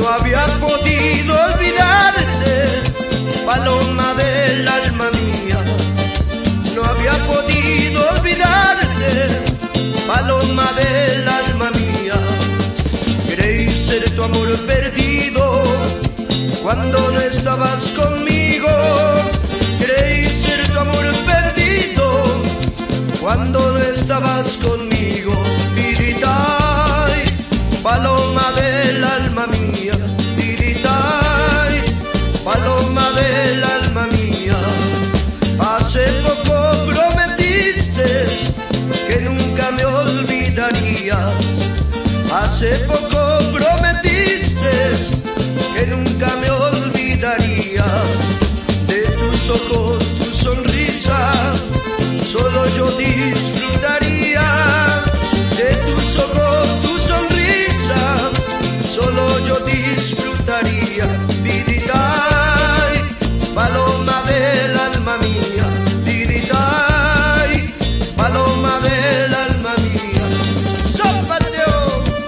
No había podido olvidarte, paloma del alma mía. No había podido olvidarte, paloma del alma mía. Creí ser tu amor perdido cuando no estabas conmigo. Creí ser tu amor perdido cuando no estabas conmigo. Tiritai, paloma del alma mía. Tiritai, paloma del alma mía. Hace poco prometiste que nunca me olvidarías. Hace poco prometiste que nunca me olvidarías. De tus ojos, tu sonrisa, solo yo disfrutaría. De tus ojos, tu sonrisa, solo yo disfrutaría. Tiritai, paloma del alma mía. Tiritai, paloma del alma mía. ¡Zapateo!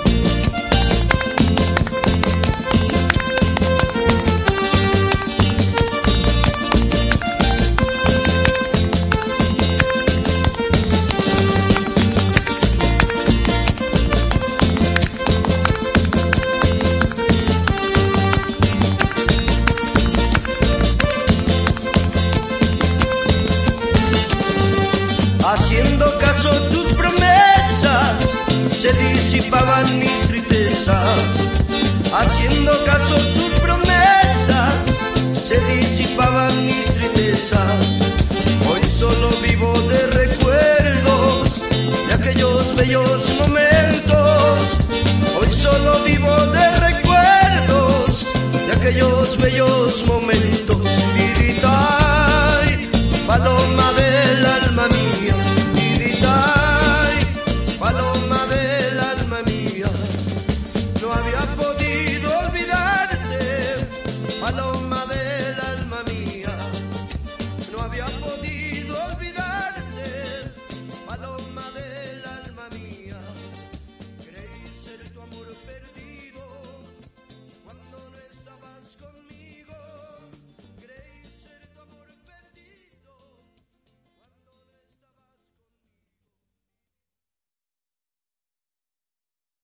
Haciendo caso a tus promesas, se disipaban mis tristezas. Haciendo caso a tus promesas, se disipaban mis tristezas. Hoy solo vivo de recuerdos de aquellos bellos momentos. Hoy solo vivo de recuerdos de aquellos bellos momentos. Tiritai, paloma